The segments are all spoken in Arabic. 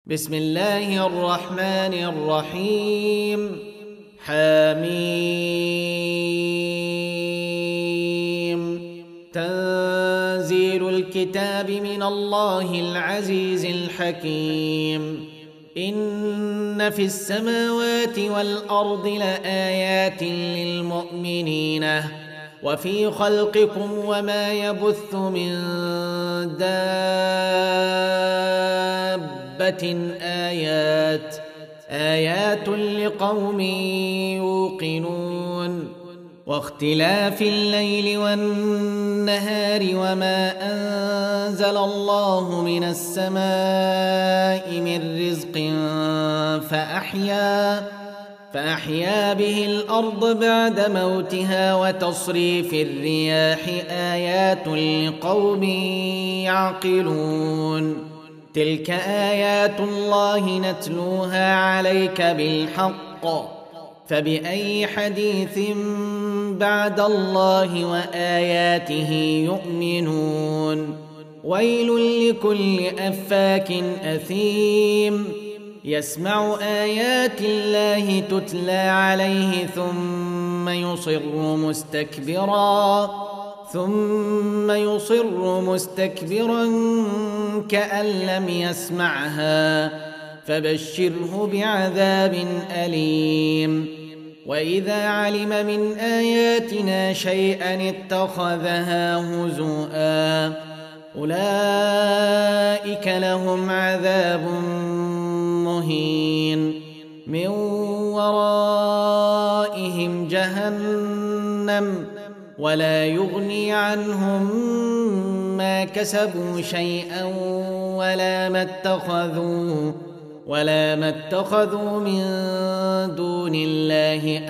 بسم الله الرحمن الرحيم حميم تنزيل الكتاب من الله العزيز الحكيم إن في السماوات والأرض لآيات للمؤمنين وفي خلقكم وما يبث من دابة آيات لقوم يوقنون واختلاف الليل والنهار وما أنزل الله من السماء من رزق فأحيا به الأرض بعد موتها وتصريف الرياح آيات لقوم يعقلون تلك آيات الله نتلوها عليك بالحق فبأي حديث بعد الله وآياته يؤمنون ويل لكل أفاك أثيم يسمع آيات الله تتلى عليه ثم يصر مستكبرا كأن لم يسمعها فبشره بعذاب أليم وإذا علم من آياتنا شيئا اتخذها هزؤا أولئك لهم عذاب مهين من ورائهم جهنم ولا يغني عنهم ما كسبوا شيئا ولا ما اتخذوا من دون الله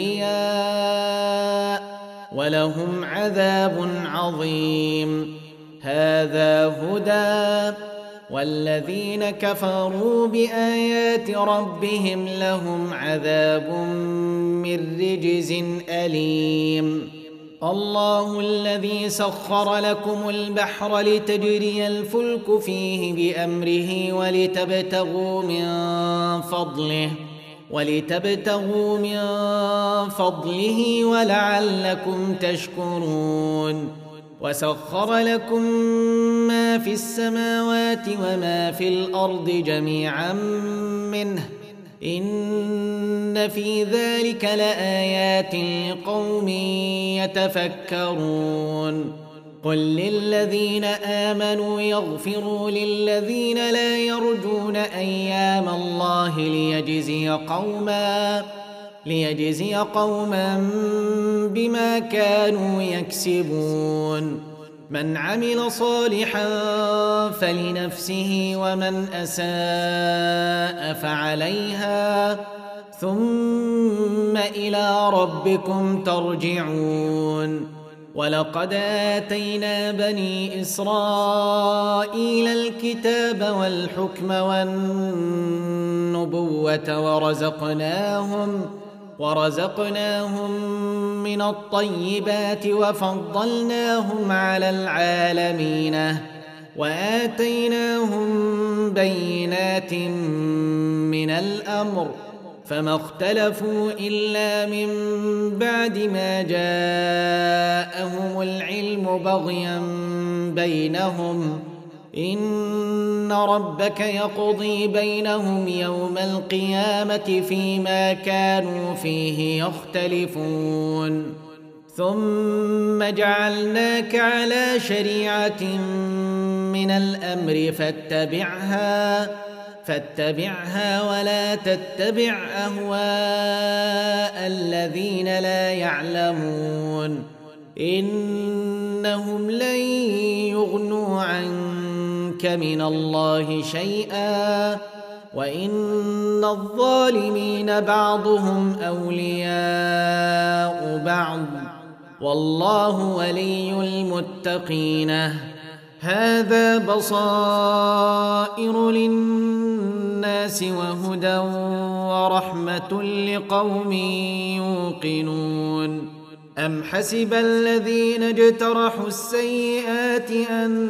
أولياء ولهم عذاب عظيم هذا هدى والذين كفروا بآيات ربهم لهم عذاب من رجز أليم الله الذي سخر لكم البحر لتجري الفلك فيه بأمره ولتبتغوا من فضله ولعلكم تشكرون وسخر لكم ما في السماوات وما في الأرض جميعا منه إن في ذلك لآيات لقوم يتفكرون قل للذين آمنوا يغفروا للذين لا يرجون أيام الله ليجزي قوما بما كانوا يكسبون من عمل صالحا فلنفسه ومن أساء فعليها ثم إلى ربكم ترجعون ولقد آتينا بني إسرائيل الكتاب والحكم والنبوة ورزقناهم من الطيبات وفضلناهم على العالمين وآتيناهم بينات من الأمر فما اختلفوا إلا من بعد ما جاءهم العلم بغيا بينهم إن ربك يقضي بينهم يوم القيامة فيما كانوا فيه يختلفون ثم جعلناك على شريعة من الأمر فاتبعها ولا تتبع أهواء الذين لا يعلمون إنهم لن يغنوا عنك من الله شيئا وإن الظالمين بعضهم أولياء بعض والله ولي المتقين هذا بصائر للناس وهدى ورحمة لقوم يوقنون أم حسب الذين اجترحوا السيئات أن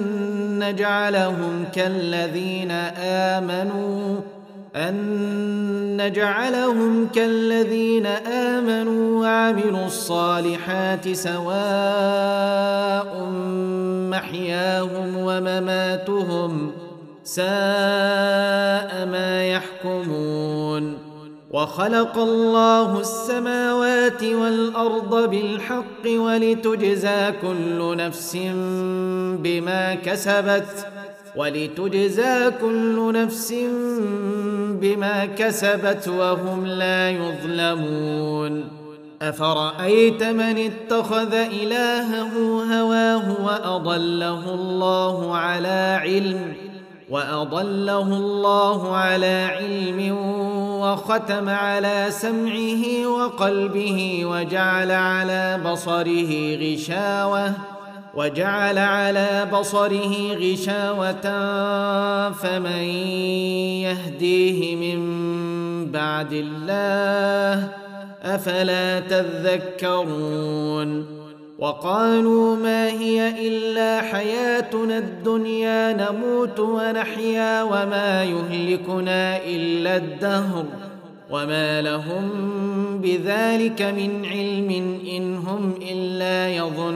نجعلهم كالذين آمنوا وعملوا الصالحات سواء محياهم ومماتهم ساء ما يحكمون وخلق الله السماوات والأرض بالحق ولتجزى كل نفس بما كسبت وهم لا يظلمون أفرأيت من اتخذ إلهه هواه وأضله الله على علم وختم على سمعه وقلبه وجعل على بصره غشاوة فمن يهديه من بعد الله أفلا تذكرون وقالوا ما هي إلا حياتنا الدنيا نموت ونحيا وما يهلكنا إلا الدهر وما لهم بذلك من علم إن هم إلا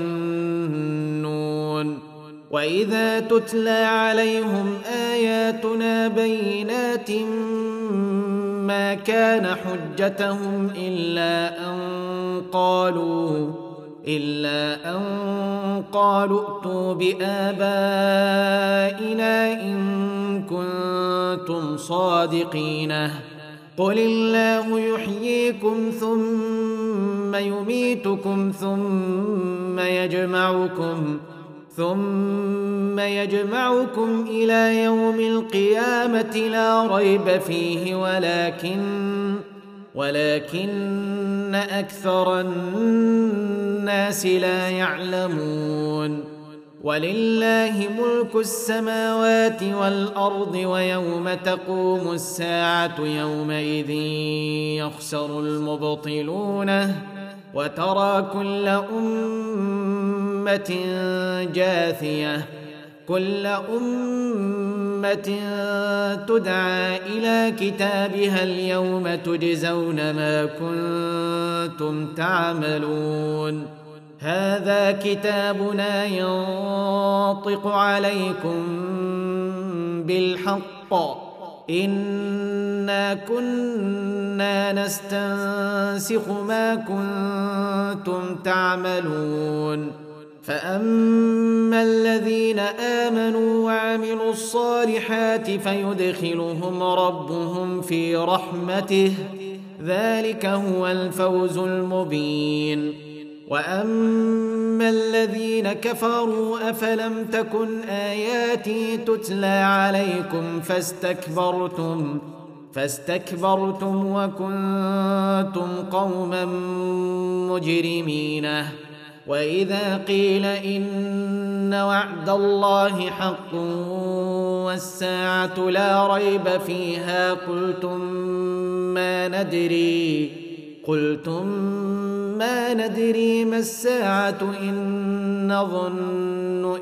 يظنون وإذا تتلى عليهم آياتنا بينات ما كان حجتهم إلا أن قالوا ائتوا بآبائنا إن كنتم صادقين قل الله يحييكم ثم يميتكم ثم يجمعكم إلى يوم القيامة لا ريب فيه ولكن أكثر الناس لا يعلمون ولله ملك السماوات والأرض ويوم تقوم الساعة يومئذ يخسر المبطلون وترى كل أمة تدعى إلى كتابها اليوم تجزون ما كنتم تعملون هذا كتابنا ينطق عليكم بالحق إنا كنا نستنسخ ما كنتم تعملون فأما الذين آمنوا وعملوا الصالحات فيدخلهم ربهم في رحمته ذلك هو الفوز المبين وأما الذين كفروا أفلم تكن آياتي تتلى عليكم فاستكبرتم وكنتم قوما مجرمين وإذا قيل إن وعد الله حق والساعة لا ريب فيها قلتم ما ندري ما الساعة إن نظن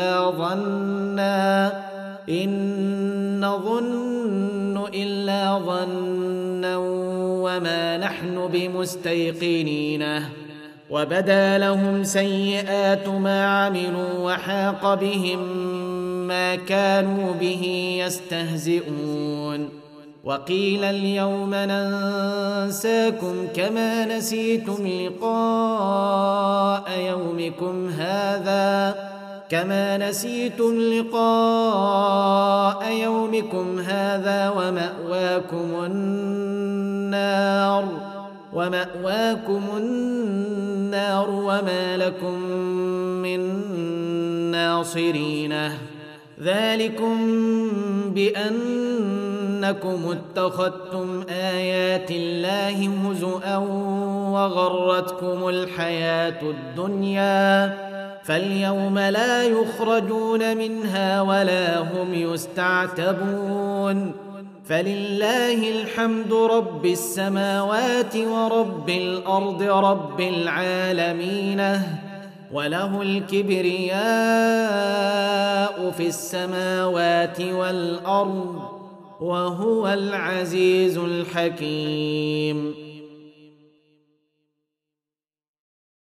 إلا ظنا وما نحن بمستيقنين وبدا لهم سيئات ما عملوا وحاق بهم ما كانوا به يستهزئون وقيل اليوم ننساكم كما نسيتم لقاء يومكم هذا ومأواكم النار وما لكم من ناصرين ذلكم بأنكم اتخذتم آيات الله هزؤا وغرتكم الحياة الدنيا فاليوم لا يخرجون منها ولا هم يستعتبون فلله الحمد رب السماوات ورب الأرض رب العالمين، وله الكبرياء في السماوات والأرض، وهو العزيز الحكيم.